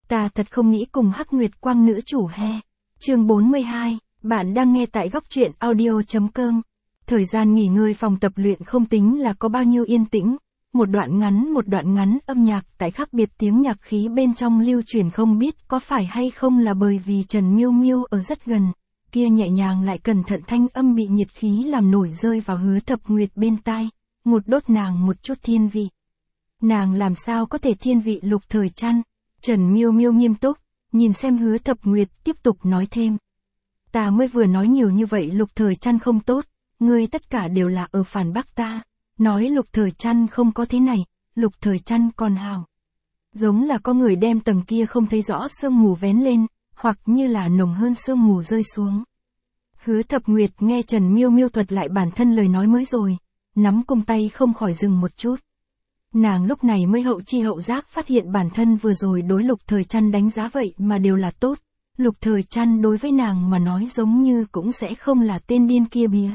Ta thật không nghĩ cùng Hắc Nguyệt Quang nữ chủ he. Chương 42, bạn đang nghe tại góc truyện audio.com. Thời gian nghỉ ngơi phòng tập luyện không tính là có bao nhiêu yên tĩnh, một đoạn ngắn âm nhạc tại khác biệt tiếng nhạc khí bên trong lưu truyền, không biết có phải hay không là bởi vì Trần Miêu Miêu ở rất gần, kia nhẹ nhàng lại cẩn thận thanh âm bị nhiệt khí làm nổi rơi vào Hứa Thập Nguyệt bên tai, một đốt nàng một chút thiên vị. Nàng làm sao có thể thiên vị Lục Thời Trăn? Trần Miêu Miêu nghiêm túc, nhìn xem Hứa Thập Nguyệt, tiếp tục nói thêm. Ta mới vừa nói nhiều như vậy Lục Thời Trăn không tốt, ngươi tất cả đều là ở phản bác ta, nói Lục Thời Trăn không có thế này, Lục Thời Trăn còn hào. Giống là có người đem tầng kia không thấy rõ sương mù vén lên, hoặc như là nồng hơn sương mù rơi xuống. Hứa Thập Nguyệt nghe Trần Miêu Miêu thuật lại bản thân lời nói mới rồi, nắm cung tay không khỏi dừng một chút. Nàng lúc này mới hậu chi hậu giác phát hiện bản thân vừa rồi đối Lục Thời Trăn đánh giá vậy mà đều là tốt. Lục Thời Trăn đối với nàng mà nói giống như cũng sẽ không là tên điên kia bía.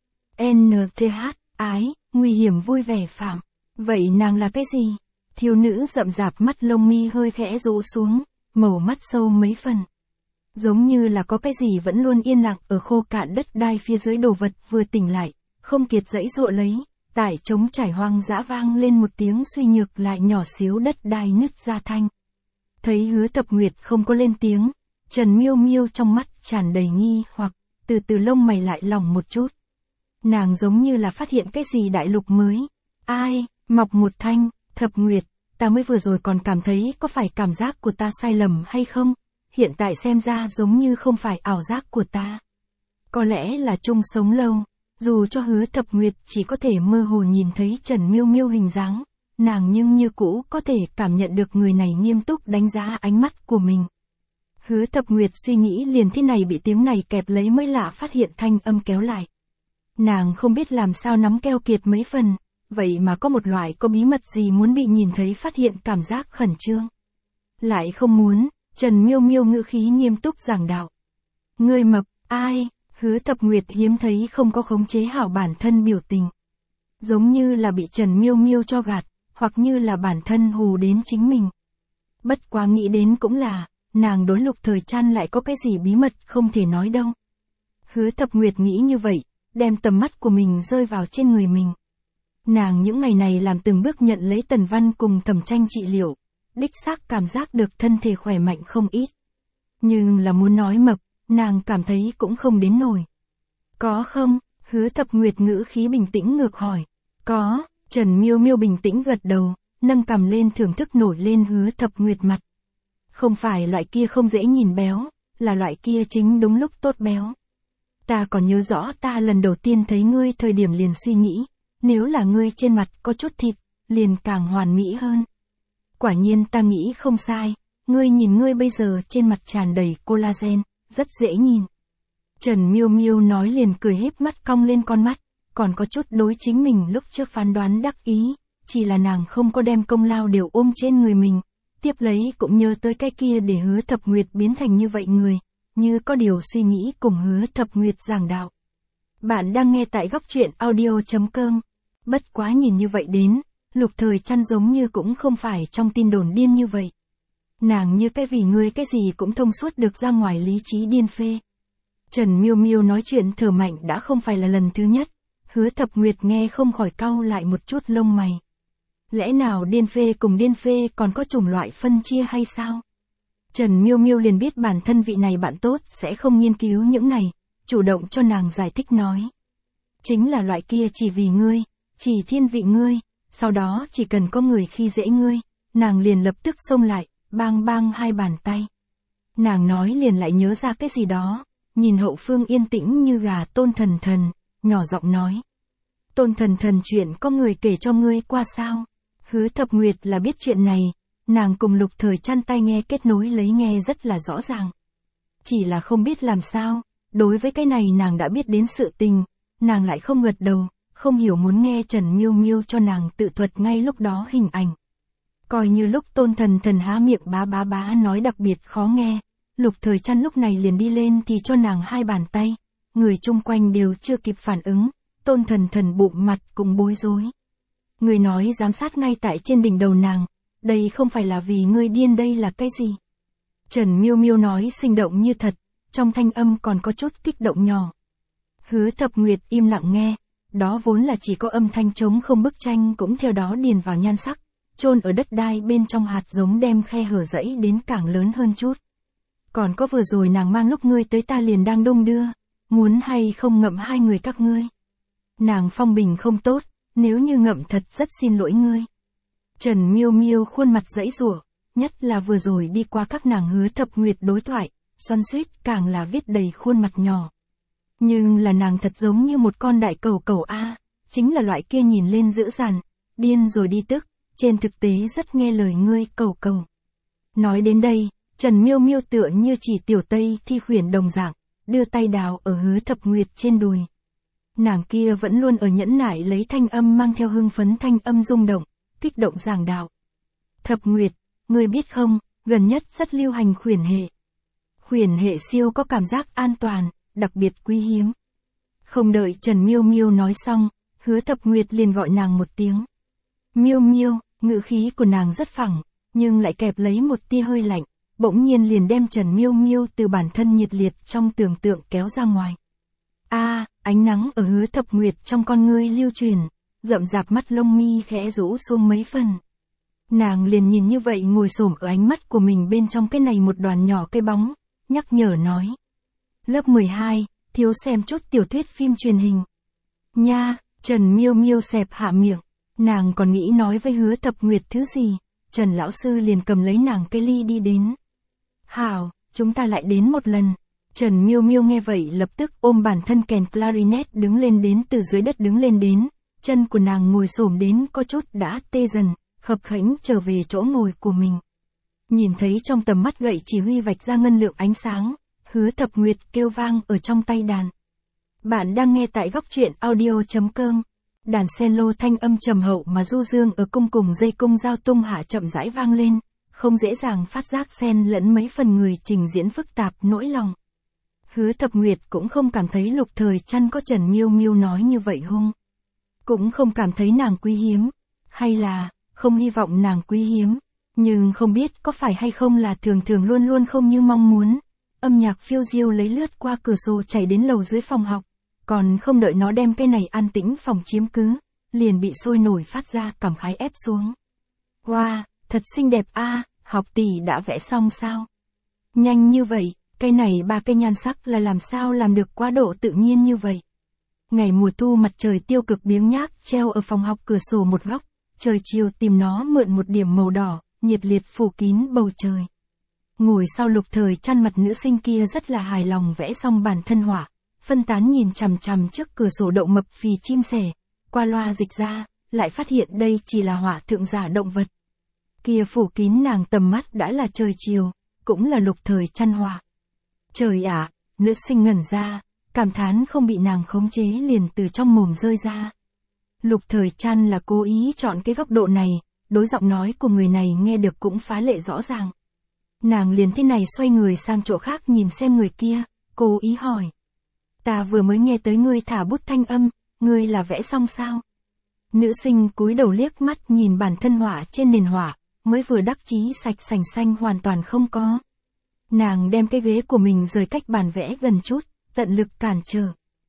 NTH, ái, nguy hiểm vui vẻ phạm. Vậy nàng là cái gì? Thiếu nữ rậm rạp mắt lông mi hơi khẽ rũ xuống, màu mắt sâu mấy phần. Giống như là có cái gì vẫn luôn yên lặng ở khô cạn đất đai phía dưới đồ vật vừa tỉnh lại, không kiệt dãy dụa lấy. Tại trống trải hoang dã vang lên một tiếng suy nhược lại nhỏ xíu đất đai nứt ra thanh. Thấy Hứa Thập Nguyệt không có lên tiếng, Trần Miêu Miêu trong mắt tràn đầy nghi hoặc, từ từ lông mày lại lỏng một chút. Nàng giống như là phát hiện cái gì đại lục mới. Ai, mọc một thanh, Thập Nguyệt, ta mới vừa rồi còn cảm thấy có phải cảm giác của ta sai lầm hay không, hiện tại xem ra giống như không phải ảo giác của ta. Có lẽ là chung sống lâu. Dù cho Hứa Thập Nguyệt chỉ có thể mơ hồ nhìn thấy Trần Miêu Miêu hình dáng, nàng nhưng như cũ có thể cảm nhận được người này nghiêm túc đánh giá ánh mắt của mình. Hứa Thập Nguyệt suy nghĩ liền thế này bị tiếng này kẹp lấy mới lạ phát hiện thanh âm kéo lại. Nàng không biết làm sao nắm keo kiệt mấy phần, vậy mà có một loại có bí mật gì muốn bị nhìn thấy phát hiện cảm giác khẩn trương. Lại không muốn, Trần Miêu Miêu ngữ khí nghiêm túc giảng đạo. Ngươi mập, ai? Hứa Thập Nguyệt hiếm thấy không có khống chế hảo bản thân biểu tình. Giống như là bị Trần Miêu Miêu cho gạt, hoặc như là bản thân hù đến chính mình. Bất quá nghĩ đến cũng là, nàng đối Lục Thời Trăn lại có cái gì bí mật không thể nói đâu. Hứa Thập Nguyệt nghĩ như vậy, đem tầm mắt của mình rơi vào trên người mình. Nàng những ngày này làm từng bước nhận lấy Tần Văn cùng Thẩm Tranh trị liệu, đích xác cảm giác được thân thể khỏe mạnh không ít. Nhưng là muốn nói mập, nàng cảm thấy cũng không đến nổi. Có không? Hứa Thập Nguyệt ngữ khí bình tĩnh ngược hỏi. Có, Trần Miêu Miêu bình tĩnh gật đầu, nâng cằm lên thưởng thức nổi lên Hứa Thập Nguyệt mặt. Không phải loại kia không dễ nhìn béo, là loại kia chính đúng lúc tốt béo. Ta còn nhớ rõ ta lần đầu tiên thấy ngươi thời điểm liền suy nghĩ, nếu là ngươi trên mặt có chút thịt, liền càng hoàn mỹ hơn. Quả nhiên ta nghĩ không sai, ngươi nhìn ngươi bây giờ trên mặt tràn đầy collagen. Rất dễ nhìn. Trần Miêu Miêu nói liền cười híp mắt cong lên con mắt, còn có chút đối chính mình lúc trước phán đoán đắc ý, chỉ là nàng không có đem công lao đều ôm trên người mình, tiếp lấy cũng nhớ tới cái kia để Hứa Thập Nguyệt biến thành như vậy người, như có điều suy nghĩ cùng Hứa Thập Nguyệt giảng đạo. Bạn đang nghe tại góc truyện audio.com. Bất quá nhìn như vậy đến, Lục Thời Trăn giống như cũng không phải trong tin đồn điên như vậy. Nàng như cái vì ngươi cái gì cũng thông suốt được ra ngoài lý trí điên phê. Trần Miêu Miêu nói chuyện thở mạnh đã không phải là lần thứ nhất, Hứa Thập Nguyệt nghe không khỏi cau lại một chút lông mày. Lẽ nào điên phê cùng điên phê còn có chủng loại phân chia hay sao? Trần Miêu Miêu liền biết bản thân vị này bạn tốt sẽ không nghiên cứu những này, chủ động cho nàng giải thích nói. Chính là loại kia chỉ vì ngươi, chỉ thiên vị ngươi, sau đó chỉ cần có người khi dễ ngươi, nàng liền lập tức xông lại. Bang bang hai bàn tay. Nàng nói liền lại nhớ ra cái gì đó, nhìn hậu phương yên tĩnh như gà Tôn Thần Thần, nhỏ giọng nói. Tôn Thần Thần chuyện có người kể cho ngươi qua sao? Hứa Thập Nguyệt là biết chuyện này, nàng cùng Lục Thời Trăn tai nghe kết nối lấy nghe rất là rõ ràng. Chỉ là không biết làm sao, đối với cái này nàng đã biết đến sự tình, nàng lại không gật đầu, không hiểu muốn nghe Trần Miêu Miêu cho nàng tự thuật ngay lúc đó hình ảnh. Coi như lúc Tôn Thần Thần há miệng bá nói đặc biệt khó nghe, Lục Thời Trăn lúc này liền đi lên thì cho nàng hai bàn tay, người chung quanh đều chưa kịp phản ứng, Tôn Thần Thần bụng mặt cũng bối rối. Người nói giám sát ngay tại trên đỉnh đầu nàng, đây không phải là vì ngươi điên đây là cái gì? Trần Miêu Miêu nói sinh động như thật, trong thanh âm còn có chút kích động nhỏ. Hứa Thập Nguyệt im lặng nghe, đó vốn là chỉ có âm thanh trống không, bức tranh cũng theo đó điền vào nhan sắc, chôn ở đất đai bên trong hạt giống đem khe hở dãy đến càng lớn hơn chút. Còn có vừa rồi nàng mang lúc ngươi tới ta liền đang đung đưa, muốn hay không ngậm hai người các ngươi. Nàng phong bình không tốt, nếu như ngậm thật rất xin lỗi ngươi. Trần Miêu Miêu khuôn mặt giãy giụa, nhất là vừa rồi đi qua các nàng Hứa Thập Nguyệt đối thoại, xoắn xuýt càng là viết đầy khuôn mặt nhỏ. Nhưng là nàng thật giống như một con đại cẩu cẩu a, chính là loại kia nhìn lên dữ dằn, điên rồi đi tức, trên thực tế rất nghe lời ngươi cẩu cẩu. Nói đến đây, Trần Miêu Miêu tựa như chỉ tiểu Tây Thi khuyển đồng dạng, đưa tay đào ở Hứa Thập Nguyệt trên đùi. Nàng kia vẫn luôn ở nhẫn nại lấy thanh âm mang theo hưng phấn thanh âm rung động, kích động giảng đạo. Thập Nguyệt, ngươi biết không, gần nhất rất lưu hành khuyển hệ. Khuyển hệ siêu có cảm giác an toàn, đặc biệt quý hiếm. Không đợi Trần Miêu Miêu nói xong, Hứa Thập Nguyệt liền gọi nàng một tiếng. Miêu Miêu, ngữ khí của nàng rất phẳng, nhưng lại kẹp lấy một tia hơi lạnh, bỗng nhiên liền đem Trần Miêu Miêu từ bản thân nhiệt liệt trong tưởng tượng kéo ra ngoài. Ánh nắng ở Hứa Thập Nguyệt trong con ngươi lưu truyền, rậm rạp mắt lông mi khẽ rũ xuống mấy phần. Nàng liền nhìn như vậy ngồi xổm ở ánh mắt của mình bên trong cái này một đoàn nhỏ cây bóng, nhắc nhở nói. Lớp 12, thiếu xem chút tiểu thuyết phim truyền hình. Nha, Trần Miêu Miêu xẹp hạ miệng, nàng còn nghĩ nói với Hứa Thập Nguyệt thứ gì, Trần lão sư liền cầm lấy nàng cái ly đi đến. Hảo, chúng ta lại đến một lần. Trần Miêu Miêu nghe vậy lập tức ôm bản thân kèn clarinet đứng lên đến từ dưới đất đứng lên đến, chân của nàng ngồi xổm đến có chút đã tê dần, khập khẽnh trở về chỗ ngồi của mình. Nhìn thấy trong tầm mắt gậy chỉ huy vạch ra ngân lượng ánh sáng, Hứa Thập Nguyệt kêu vang ở trong tay đàn. Bạn đang nghe tại góc truyện audio.com. Đàn cello thanh âm trầm hậu mà du dương ở cung cùng dây cung giao tung hạ chậm rãi vang lên, không dễ dàng phát giác xen lẫn mấy phần người trình diễn phức tạp nỗi lòng. Hứa Thập Nguyệt cũng không cảm thấy Lục Thời Trăn có Trần Miêu Miêu nói như vậy hung. Cũng không cảm thấy nàng quý hiếm, hay là, không hy vọng nàng quý hiếm, nhưng không biết có phải hay không là thường thường luôn luôn không như mong muốn. Âm nhạc phiêu diêu lấy lướt qua cửa sổ chảy đến lầu dưới phòng học, còn không đợi nó đem cái này an tĩnh phòng chiếm cứ, liền bị sôi nổi phát ra cảm khái ép xuống. Wow, thật xinh đẹp a, học tỷ đã vẽ xong sao? Nhanh như vậy, cái này ba cây nhan sắc là làm sao làm được quá độ tự nhiên như vậy? Ngày mùa thu mặt trời tiêu cực biếng nhác treo ở phòng học cửa sổ một góc, trời chiều tìm nó mượn một điểm màu đỏ, nhiệt liệt phủ kín bầu trời. Ngồi sau Lục Thời Trăn mặt nữ sinh kia rất là hài lòng vẽ xong bản thân họa, phân tán nhìn chằm chằm trước cửa sổ đậu mập phì chim sẻ, qua loa dịch ra, lại phát hiện đây chỉ là họa thượng giả động vật. Kia phủ kín nàng tầm mắt đã là trời chiều, cũng là Lục Thời Trăn họa. Trời ạ, nữ sinh ngẩn ra, cảm thán không bị nàng khống chế liền từ trong mồm rơi ra. Lục Thời Trăn là cố ý chọn cái góc độ này, đối giọng nói của người này nghe được cũng phá lệ rõ ràng. Nàng liền thế này xoay người sang chỗ khác nhìn xem người kia, cố ý hỏi. Ta vừa mới nghe tới ngươi thả bút thanh âm, ngươi là vẽ xong sao? Nữ sinh cúi đầu liếc mắt nhìn bản thân họa trên nền họa, mới vừa đắc chí sạch sành xanh hoàn toàn không có. Nàng đem cái ghế của mình rời cách bàn vẽ gần chút, tận lực cản trở.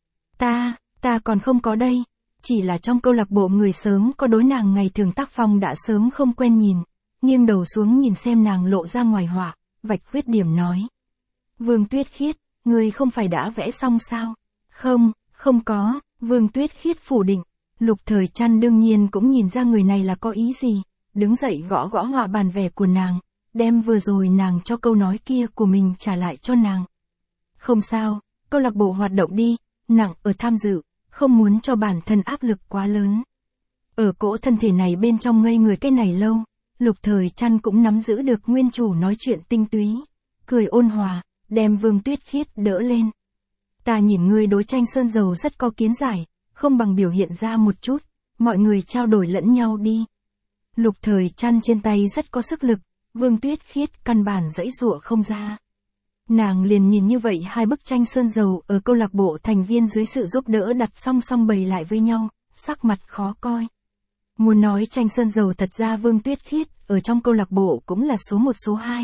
Ta còn không có đây, chỉ là trong câu lạc bộ người sớm có đối nàng ngày thường tác phong đã sớm không quen nhìn, nghiêng đầu xuống nhìn xem nàng lộ ra ngoài họa, vạch khuyết điểm nói. Vương Tuyết Khiết, ngươi không phải đã vẽ xong sao? Không có, Vương Tuyết Khiết phủ định. Lục Thời Trăn đương nhiên cũng nhìn ra người này là có ý gì, đứng dậy gõ gõ họa bàn vẽ của nàng, đem vừa rồi nàng cho câu nói kia của mình trả lại cho nàng. Không sao, câu lạc bộ hoạt động đi, nặng ở tham dự, không muốn cho bản thân áp lực quá lớn. Ở cỗ thân thể này bên trong ngây người cái này lâu, Lục Thời Trăn cũng nắm giữ được nguyên chủ nói chuyện tinh túy, cười ôn hòa, đem Vương Tuyết Khiết đỡ lên. Ta nhìn ngươi đối tranh sơn dầu rất có kiến giải, không bằng biểu hiện ra một chút, mọi người trao đổi lẫn nhau đi. Lục Thời Trăn trên tay rất có sức lực, Vương Tuyết Khiết căn bản giãy giụa không ra. Nàng liền nhìn như vậy hai bức tranh sơn dầu ở câu lạc bộ thành viên dưới sự giúp đỡ đặt song song bày lại với nhau, sắc mặt khó coi. Muốn nói tranh sơn dầu thật ra Vương Tuyết Khiết ở trong câu lạc bộ cũng là số 1 số 2,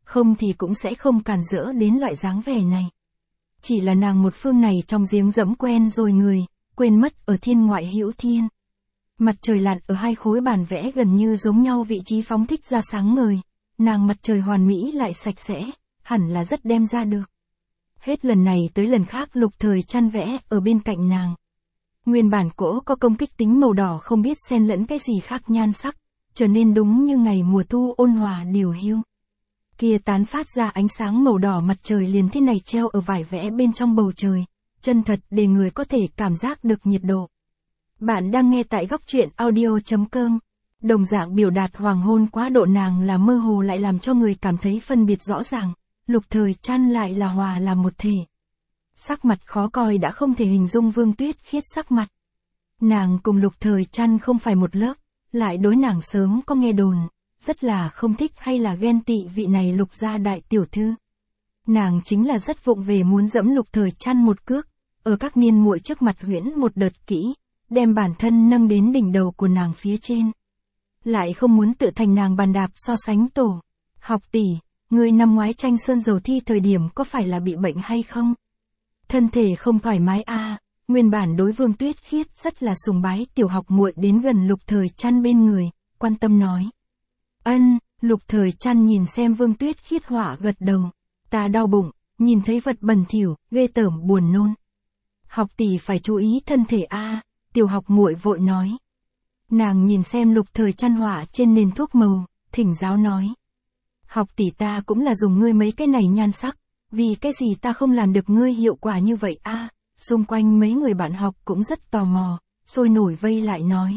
không thì cũng sẽ không cản rỡ đến loại dáng vẻ này. Chỉ là nàng một phương này trong giếng dẫm quen rồi người, quên mất ở thiên ngoại hữu thiên. Mặt trời lặn ở hai khối bản vẽ gần như giống nhau, vị trí phóng thích ra sáng ngời, nàng mặt trời hoàn mỹ lại sạch sẽ, hẳn là rất đem ra được. Hết lần này tới lần khác Lục Thời Trăn vẽ ở bên cạnh nàng. Nguyên bản cỗ có công kích tính màu đỏ không biết xen lẫn cái gì khác nhan sắc, trở nên đúng như ngày mùa thu ôn hòa điều hiu. Kia tán phát ra ánh sáng màu đỏ mặt trời liền thế này treo ở vải vẽ bên trong bầu trời, chân thật để người có thể cảm giác được nhiệt độ. Bạn đang nghe tại góc truyện audio.com. Đồng dạng biểu đạt hoàng hôn quá độ nàng là mơ hồ lại làm cho người cảm thấy phân biệt rõ ràng, Lục Thời Trăn lại là hòa làm một thể. Sắc mặt khó coi đã không thể hình dung Vương Tuyết Khiết sắc mặt. Nàng cùng Lục Thời Trăn không phải một lớp, lại đối nàng sớm có nghe đồn, rất là không thích hay là ghen tị vị này Lục gia đại tiểu thư. Nàng chính là rất vụng về muốn dẫm Lục Thời Trăn một cước, ở các niên muội trước mặt huyễn một đợt kỹ, đem bản thân nâng đến đỉnh đầu của nàng phía trên. Lại không muốn tự thành nàng bàn đạp so sánh tổ. Học tỷ, người năm ngoái tranh sơn dầu thi thời điểm có phải là bị bệnh hay không? Thân thể không thoải mái à? Nguyên bản đối Vương Tuyết Khiết rất là sùng bái tiểu học muội đến gần Lục Thời Trăn bên người, quan tâm nói. Ân, Lục Thời Trăn nhìn xem Vương Tuyết Khiết hỏa gật đầu. Ta đau bụng, nhìn thấy vật bẩn thỉu, ghê tởm buồn nôn. Học tỷ phải chú ý thân thể a, tiểu học muội vội nói. Nàng nhìn xem Lục Thời Trăn họa trên nền thuốc màu, thỉnh giáo nói. Học tỷ ta cũng là dùng ngươi mấy cái này nhan sắc, vì cái gì ta không làm được ngươi hiệu quả như vậy a? Xung quanh mấy người bạn học cũng rất tò mò, sôi nổi vây lại nói.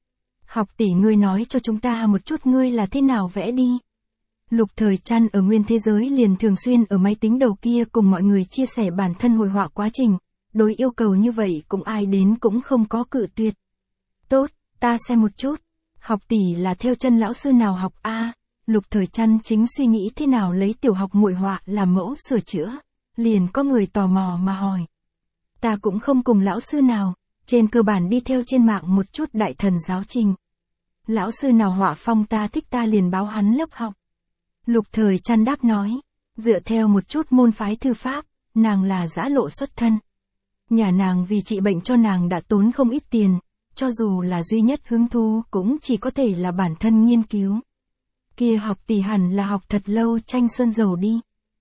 Học tỷ ngươi nói cho chúng ta một chút ngươi là thế nào vẽ đi. Lục Thời Trăn ở nguyên thế giới liền thường xuyên ở máy tính đầu kia cùng mọi người chia sẻ bản thân hội họa quá trình, đối yêu cầu như vậy cũng ai đến cũng không có cự tuyệt. Tốt, ta xem một chút. Học tỷ là theo chân lão sư nào học a? Lục Thời Trăn chính suy nghĩ thế nào lấy tiểu học muội họa làm mẫu sửa chữa, liền có người tò mò mà hỏi. Ta cũng không cùng lão sư nào, trên cơ bản đi theo trên mạng một chút đại thần giáo trình. Lão sư nào họa phong ta thích ta liền báo hắn lớp học. Lục Thời Trăn đáp nói, dựa theo một chút môn phái thư pháp, nàng là giã lộ xuất thân. Nhà nàng vì trị bệnh cho nàng đã tốn không ít tiền, cho dù là duy nhất hứng thú cũng chỉ có thể là bản thân nghiên cứu. Kia học tỷ hẳn là học thật lâu tranh sơn dầu đi.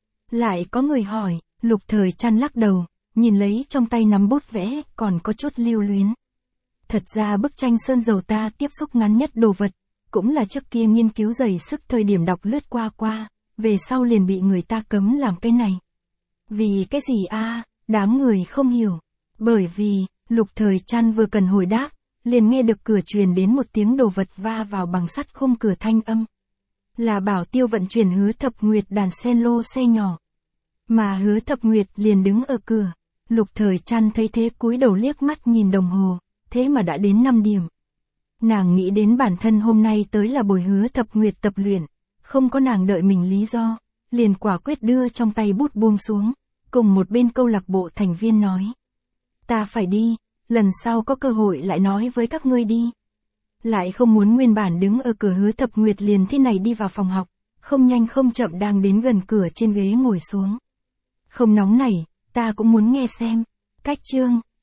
Lại có người hỏi, Lục Thời Trăn lắc đầu, nhìn lấy trong tay nắm bút vẽ còn có chút lưu luyến. Thật ra bức tranh sơn dầu ta tiếp xúc ngắn nhất đồ vật, cũng là trước kia nghiên cứu dày sức thời điểm đọc lướt qua, về sau liền bị người ta cấm làm cái này. Vì cái gì a? Đám người không hiểu. Bởi vì, Lục Thời Trăn vừa cần hồi đáp, liền nghe được cửa truyền đến một tiếng đồ vật va vào bằng sắt khung cửa thanh âm. Là Bảo Tiêu vận chuyển Hứa Thập Nguyệt đàn sen lô xe nhỏ. Mà Hứa Thập Nguyệt liền đứng ở cửa. Lục Thời Trăn thấy thế cúi đầu liếc mắt nhìn đồng hồ, thế mà đã đến 5 điểm. Nàng nghĩ đến bản thân hôm nay tới là buổi Hứa Thập Nguyệt tập luyện, không có nàng đợi mình lý do, liền quả quyết đưa trong tay bút buông xuống, cùng một bên câu lạc bộ thành viên nói. Ta phải đi, lần sau có cơ hội lại nói với các ngươi đi. Lại không muốn nguyên bản đứng ở cửa Hứa Thập Nguyệt liền thế này đi vào phòng học, không nhanh không chậm đang đến gần cửa trên ghế ngồi xuống. Không nóng này, ta cũng muốn nghe xem. Cách chương,